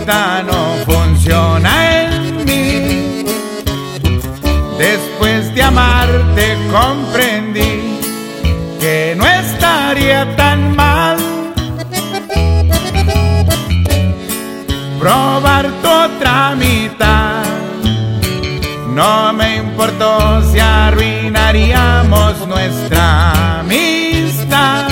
esta no funciona en mí. Después de amarte comprendí que no estaría tan mal probar tu otra mitad. No me importó si arruinaríamos nuestra amistad.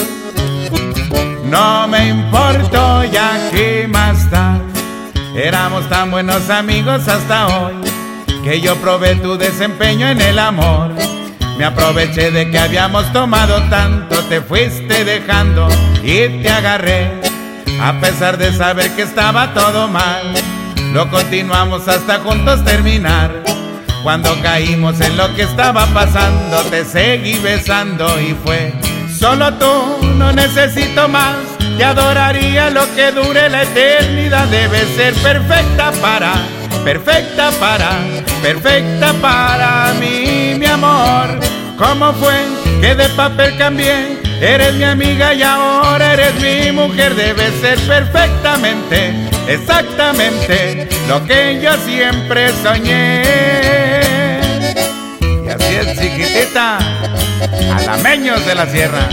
No me importó, ya que más da. Éramos tan buenos amigos hasta hoy que yo probé tu desempeño en el amor. Me aproveché de que habíamos tomado tanto, te fuiste dejando y te agarré. A pesar de saber que estaba todo mal, lo continuamos hasta juntos terminar. Cuando caímos en lo que estaba pasando, te seguí besando y fue solo tú, no necesito más. Te adoraría lo que dure la eternidad. Debes ser perfecta para mí, mi amor. ¿Cómo fue que de papel cambié? Eres mi amiga y ahora eres mi mujer. Debes ser perfectamente, exactamente lo que yo siempre soñé. Y así es, chiquitita, alameños de la sierra.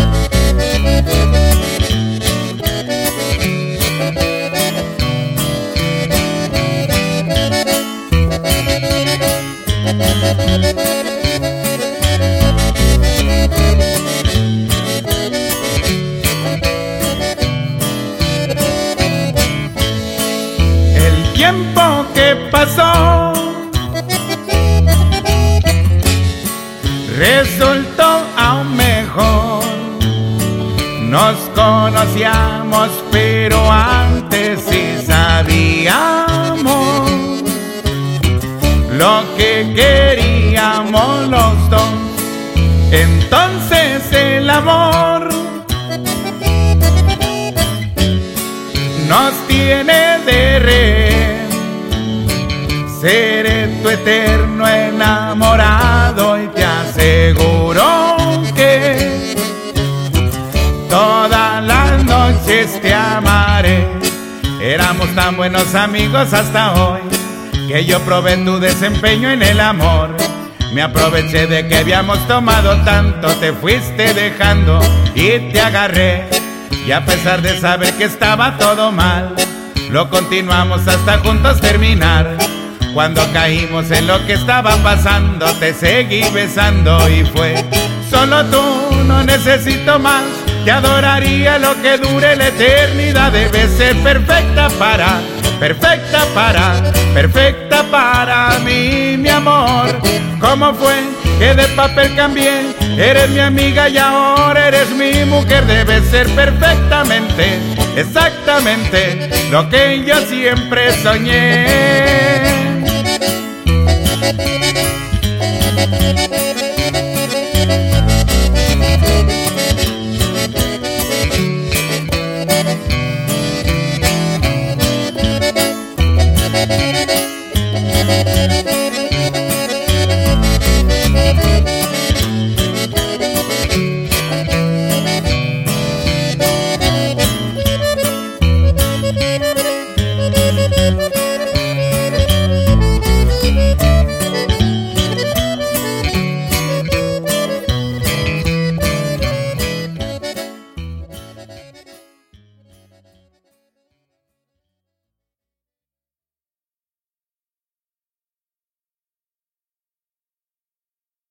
El tiempo que pasó resultó aún mejor. Nos conocíamos, pero antes sí sabíamos lo que queríamos los dos. Entonces el amor nos tiene de rehén. Seré tu eterno enamorado y te aseguro que todas las noches te amaré. Éramos tan buenos amigos hasta hoy que yo probé tu desempeño en el amor. Me aproveché de que habíamos tomado tanto, te fuiste dejando y te agarré. Y a pesar de saber que estaba todo mal, lo continuamos hasta juntos terminar. Cuando caímos en lo que estaba pasando, te seguí besando y fue solo tú, no necesito más. Te adoraría lo que dure la eternidad. Debes ser perfecta para mí, mi amor. ¿Cómo fue que de papel cambié? Eres mi amiga y ahora eres mi mujer. Debes ser perfectamente, exactamente lo que yo siempre soñé.